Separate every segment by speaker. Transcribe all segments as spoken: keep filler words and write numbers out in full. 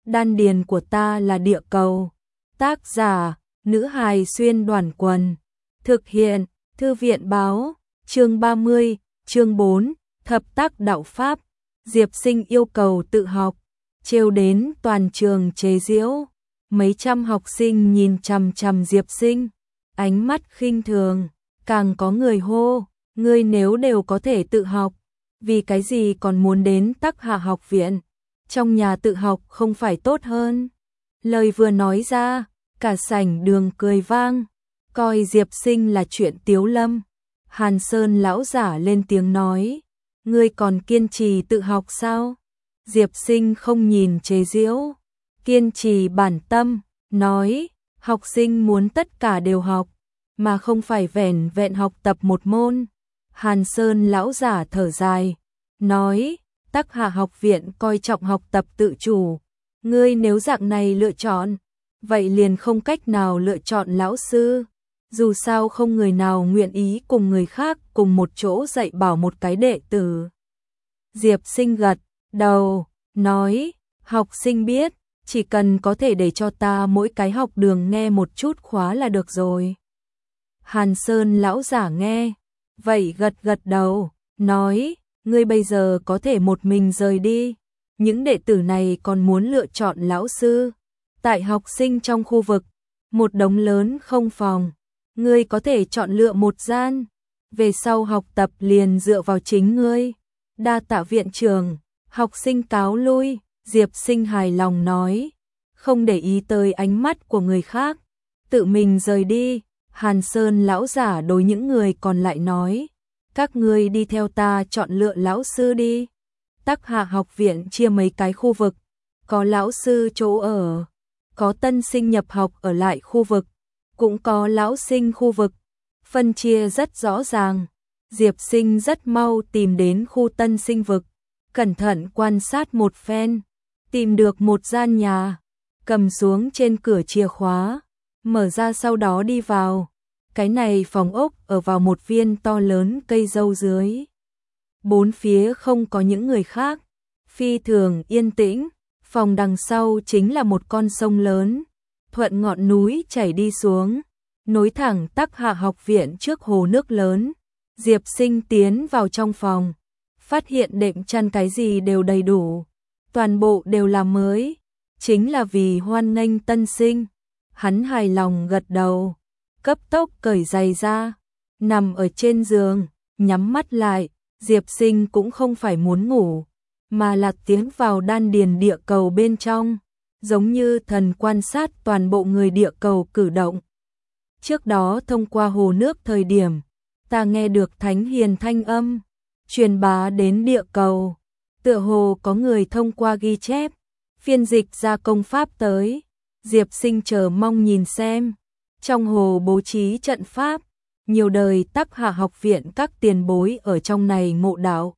Speaker 1: Đan điền của ta là địa cầu. Tác giả, nữ hài xuyên đoàn quần. Thực hiện, thư viện báo, chương ba mươi, chương bốn, thập tác đạo Pháp. Diệp Sinh yêu cầu tự học, trêu đến toàn trường chế giễu. Mấy trăm học sinh nhìn chằm chằm Diệp Sinh, ánh mắt khinh thường, càng có người hô, ngươi nếu đều có thể tự học, vì cái gì còn muốn đến Tắc Hạ học viện, trong nhà tự học không phải tốt hơn. Lời vừa nói ra, cả sảnh đường cười vang, coi Diệp Sinh là chuyện tiếu lâm. Hàn Sơn lão giả lên tiếng nói, ngươi còn kiên trì tự học sao? Diệp Sinh không nhìn chế giễu, kiên trì bản tâm, nói, học sinh muốn tất cả đều học, mà không phải vẻn vẹn học tập một môn. Hàn Sơn lão giả thở dài, nói, Tắc Hạ học viện coi trọng học tập tự chủ, ngươi nếu dạng này lựa chọn, vậy liền không cách nào lựa chọn lão sư. Dù sao không người nào nguyện ý cùng người khác cùng một chỗ dạy bảo một cái đệ tử. Diệp Sinh gật đầu, nói, học sinh biết, chỉ cần có thể để cho ta mỗi cái học đường nghe một chút khóa là được rồi. Hàn Sơn lão giả nghe, vậy gật gật đầu, nói, ngươi bây giờ có thể một mình rời đi, những đệ tử này còn muốn lựa chọn lão sư. Tại học sinh trong khu vực, một đống lớn không phòng, ngươi có thể chọn lựa một gian, về sau học tập liền dựa vào chính ngươi. Đa tạ viện trưởng, học sinh cáo lui. Diệp Sinh hài lòng nói, không để ý tới ánh mắt của người khác, tự mình rời đi. Hàn Sơn lão giả đối những người còn lại nói, các ngươi đi theo ta chọn lựa lão sư đi. Tắc Hạ học viện chia mấy cái khu vực, có lão sư chỗ ở, có tân sinh nhập học ở lại khu vực, cũng có lão sinh khu vực, phân chia rất rõ ràng. Diệp Sinh rất mau tìm đến khu tân sinh vực, cẩn thận quan sát một phen, tìm được một gian nhà, cầm xuống trên cửa chìa khóa, mở ra sau đó đi vào. Cái này phòng ốc ở vào một viên to lớn cây dâu dưới. Bốn phía không có những người khác, phi thường yên tĩnh. Phòng đằng sau chính là một con sông lớn, thuận ngọn núi chảy đi xuống, nối thẳng Tắc Hạ học viện trước hồ nước lớn. Diệp Sinh tiến vào trong phòng, phát hiện đệm chăn cái gì đều đầy đủ, toàn bộ đều là mới, chính là vì hoan nghênh tân sinh. Hắn hài lòng gật đầu, cấp tốc cởi giày ra, nằm ở trên giường, nhắm mắt lại. Diệp Sinh cũng không phải muốn ngủ, mà là tiến vào đan điền địa cầu bên trong, giống như thần quan sát toàn bộ người địa cầu cử động. Trước đó thông qua hồ nước thời điểm, ta nghe được thánh hiền thanh âm, truyền bá đến địa cầu, tựa hồ có người thông qua ghi chép, phiên dịch ra công pháp tới. Diệp Sinh chờ mong nhìn xem, trong hồ bố trí trận pháp, nhiều đời Tắc Hạ học viện các tiền bối ở trong này ngộ đạo,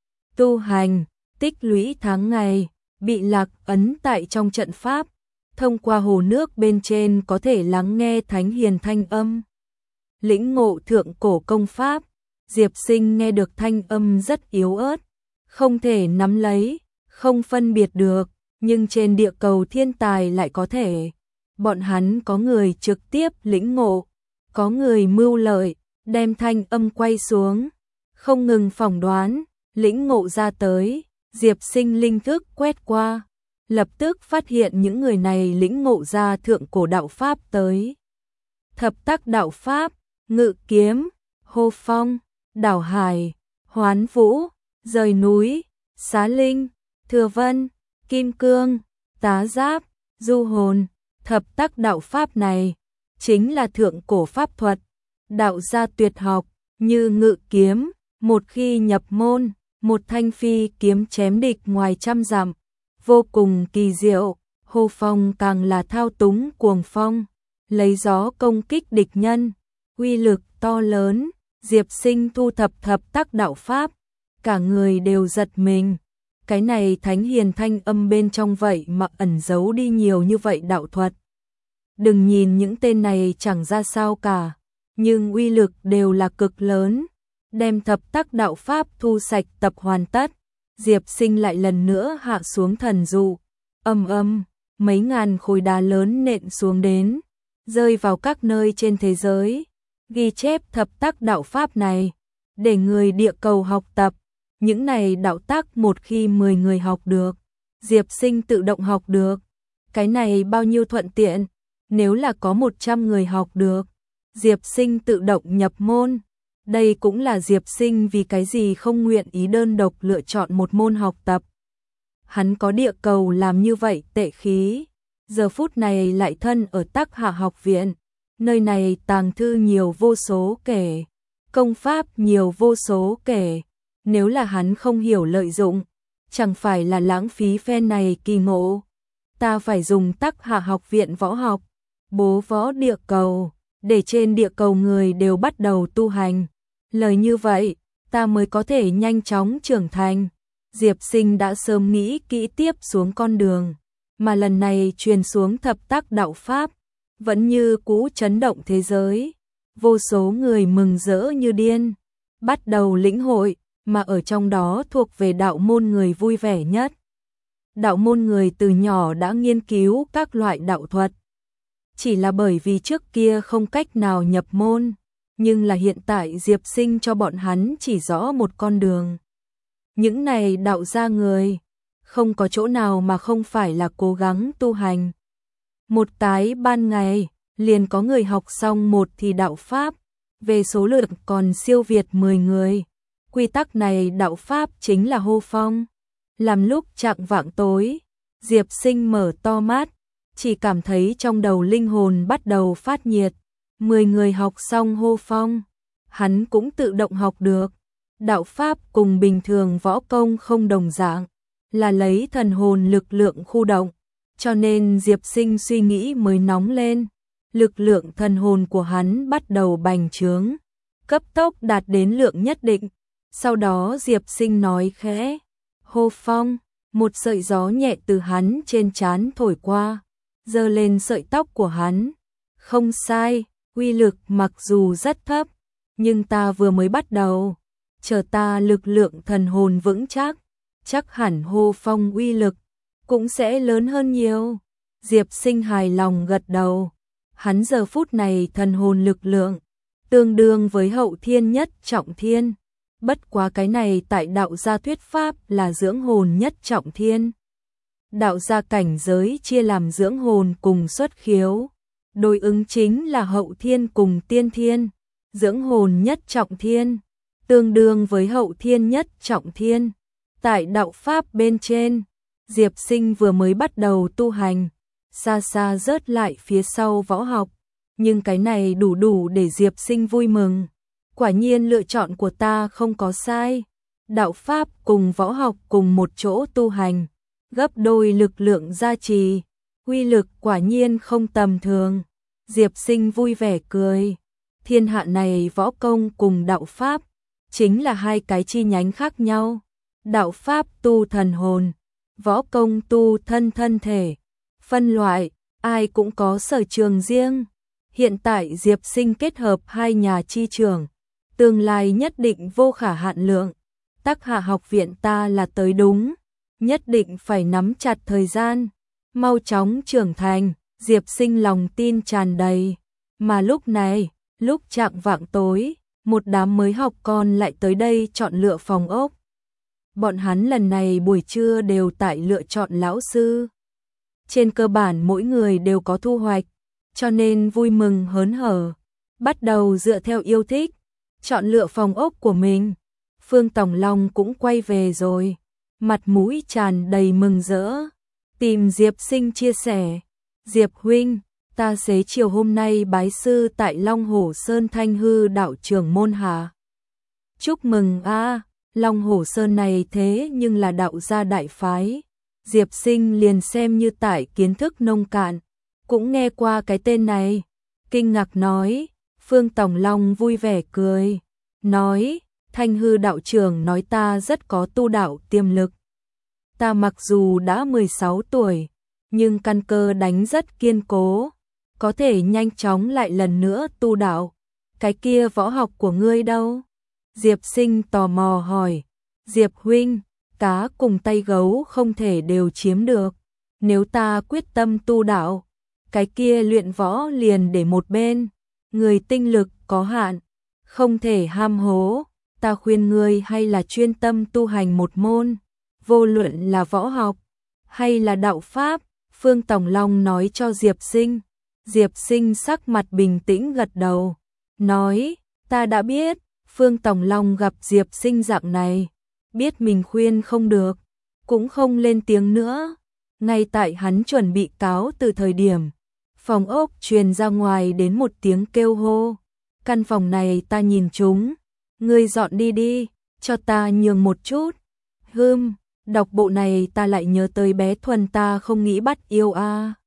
Speaker 1: tu hành, tích lũy tháng ngày, bị lạc ấn tại trong trận pháp, thông qua hồ nước bên trên có thể lắng nghe thánh hiền thanh âm, lĩnh ngộ thượng cổ công pháp. Diệp Sinh nghe được thanh âm rất yếu ớt, không thể nắm lấy, không phân biệt được, nhưng trên địa cầu thiên tài lại có thể. Bọn hắn có người trực tiếp lĩnh ngộ, có người mưu lợi, đem thanh âm quay xuống, không ngừng phỏng đoán, lĩnh ngộ ra tới. Diệp Sinh linh thức quét qua, lập tức phát hiện những người này lĩnh ngộ ra thượng cổ đạo pháp tới. Thập tác đạo pháp, ngự kiếm, hô phong, đảo hải, hoán vũ, rời núi, xá linh, thừa vân, kim cương, tá giáp, du hồn. Thập tác đạo pháp này chính là thượng cổ pháp thuật, đạo gia tuyệt học, như ngự kiếm, một khi nhập môn, một thanh phi kiếm chém địch ngoài trăm dặm, vô cùng kỳ diệu. Hô phong càng là thao túng cuồng phong, lấy gió công kích địch nhân, uy lực to lớn. Diệp Sinh thu thập thập tác đạo pháp, cả người đều giật mình. Cái này thánh hiền thanh âm bên trong vậy mà ẩn giấu đi nhiều như vậy đạo thuật. Đừng nhìn những tên này chẳng ra sao cả, nhưng uy lực đều là cực lớn. Đem thập tác đạo pháp thu sạch tập hoàn tất, Diệp Sinh lại lần nữa hạ xuống thần dụ. Âm âm, mấy ngàn khối đá lớn nện xuống đến, rơi vào các nơi trên thế giới, ghi chép thập tác đạo pháp này, để người địa cầu học tập. Những này đạo tác một khi mười người học được, Diệp Sinh tự động học được. Cái này bao nhiêu thuận tiện, nếu là có một trăm người học được, Diệp Sinh tự động nhập môn. Đây cũng là Diệp Sinh vì cái gì không nguyện ý đơn độc lựa chọn một môn học tập. Hắn có địa cầu làm như vậy tệ khí, giờ phút này lại thân ở Tắc Hạ học viện, nơi này tàng thư nhiều vô số kể, công pháp nhiều vô số kể, nếu là hắn không hiểu lợi dụng, chẳng phải là lãng phí phen này kỳ ngộ. Ta phải dùng Tắc Hạ học viện võ học, bố võ địa cầu, để trên địa cầu người đều bắt đầu tu hành. Lời như vậy, ta mới có thể nhanh chóng trưởng thành. Diệp Sinh đã sớm nghĩ kỹ tiếp xuống con đường, mà lần này truyền xuống thập tác đạo pháp, vẫn như cũ chấn động thế giới. Vô số người mừng rỡ như điên, bắt đầu lĩnh hội, mà ở trong đó thuộc về đạo môn người vui vẻ nhất. Đạo môn người từ nhỏ đã nghiên cứu các loại đạo thuật, chỉ là bởi vì trước kia không cách nào nhập môn, nhưng là hiện tại Diệp Sinh cho bọn hắn chỉ rõ một con đường. Những này đạo gia người, không có chỗ nào mà không phải là cố gắng tu hành. Một cái ban ngày, liền có người học xong một thì đạo pháp, về số lượng còn siêu việt mười người. Quy tắc này đạo pháp chính là hô phong. Làm lúc chạng vạng tối, Diệp Sinh mở to mắt, chỉ cảm thấy trong đầu linh hồn bắt đầu phát nhiệt. Mười người học xong hô phong, hắn cũng tự động học được. Đạo pháp cùng bình thường võ công không đồng dạng, là lấy thần hồn lực lượng khu động, cho nên Diệp Sinh suy nghĩ mới nóng lên. Lực lượng thần hồn của hắn bắt đầu bành trướng, cấp tốc đạt đến lượng nhất định. Sau đó Diệp Sinh nói khẽ, hô phong, một sợi gió nhẹ từ hắn trên trán thổi qua, giơ lên sợi tóc của hắn. Không sai, uy lực mặc dù rất thấp, nhưng ta vừa mới bắt đầu, chờ ta lực lượng thần hồn vững chắc, chắc hẳn hô phong uy lực cũng sẽ lớn hơn nhiều. Diệp Sinh hài lòng gật đầu, hắn giờ phút này thần hồn lực lượng tương đương với hậu thiên nhất trọng thiên, bất quá cái này tại đạo gia thuyết pháp là dưỡng hồn nhất trọng thiên. Đạo gia cảnh giới chia làm dưỡng hồn cùng xuất khiếu, đối ứng chính là hậu thiên cùng tiên thiên. Dưỡng hồn nhất trọng thiên tương đương với hậu thiên nhất trọng thiên. Tại đạo pháp bên trên, Diệp Sinh vừa mới bắt đầu tu hành, xa xa rớt lại phía sau võ học, nhưng cái này đủ đủ để Diệp Sinh vui mừng. Quả nhiên lựa chọn của ta không có sai, đạo pháp cùng võ học cùng một chỗ tu hành, gấp đôi lực lượng gia trì, uy lực quả nhiên không tầm thường. Diệp Sinh vui vẻ cười, thiên hạ này võ công cùng đạo pháp chính là hai cái chi nhánh khác nhau. Đạo pháp tu thần hồn, võ công tu thân thân thể, phân loại, ai cũng có sở trường riêng. Hiện tại Diệp Sinh kết hợp hai nhà chi trường, tương lai nhất định vô khả hạn lượng. Tắc Hạ học viện ta là tới đúng, nhất định phải nắm chặt thời gian, mau chóng trưởng thành. Diệp Sinh lòng tin tràn đầy, mà lúc này, lúc chạng vạng tối, một đám mới học con lại tới đây chọn lựa phòng ốc. Bọn hắn lần này buổi trưa đều tại lựa chọn lão sư. Trên cơ bản mỗi người đều có thu hoạch, cho nên vui mừng hớn hở, bắt đầu dựa theo yêu thích, chọn lựa phòng ốc của mình. Phương Tòng Long cũng quay về rồi, mặt mũi tràn đầy mừng rỡ, tìm Diệp Sinh chia sẻ. Diệp huynh, ta xế chiều hôm nay bái sư tại Long Hổ Sơn Thanh Hư đạo trưởng môn hạ. Chúc mừng a, Long Hổ Sơn này thế nhưng là đạo gia đại phái. Diệp Sinh liền xem như tại kiến thức nông cạn, cũng nghe qua cái tên này, kinh ngạc nói. Phương Tòng Long vui vẻ cười, nói, Thanh Hư đạo trưởng nói ta rất có tu đạo tiềm lực. Ta mặc dù đã mười sáu tuổi, nhưng căn cơ đánh rất kiên cố, có thể nhanh chóng lại lần nữa tu đạo. Cái kia võ học của ngươi đâu? Diệp Sinh tò mò hỏi. Diệp huynh, cá cùng tay gấu không thể đều chiếm được, nếu ta quyết tâm tu đạo, cái kia luyện võ liền để một bên, người tinh lực có hạn, không thể ham hố, ta khuyên ngươi hay là chuyên tâm tu hành một môn, vô luận là võ học hay là đạo pháp. Phương Tòng Long nói cho Diệp Sinh. Diệp Sinh sắc mặt bình tĩnh gật đầu, nói, ta đã biết. Phương Tòng Long gặp Diệp Sinh dạng này, biết mình khuyên không được, cũng không lên tiếng nữa. Ngay tại hắn chuẩn bị cáo từ thời điểm, phòng ốc truyền ra ngoài đến một tiếng kêu hô, căn phòng này ta nhìn chúng, ngươi dọn đi đi, cho ta nhường một chút. Hừm, đọc bộ này ta lại nhớ tới bé Thuần, ta không nghĩ bắt yêu a. À.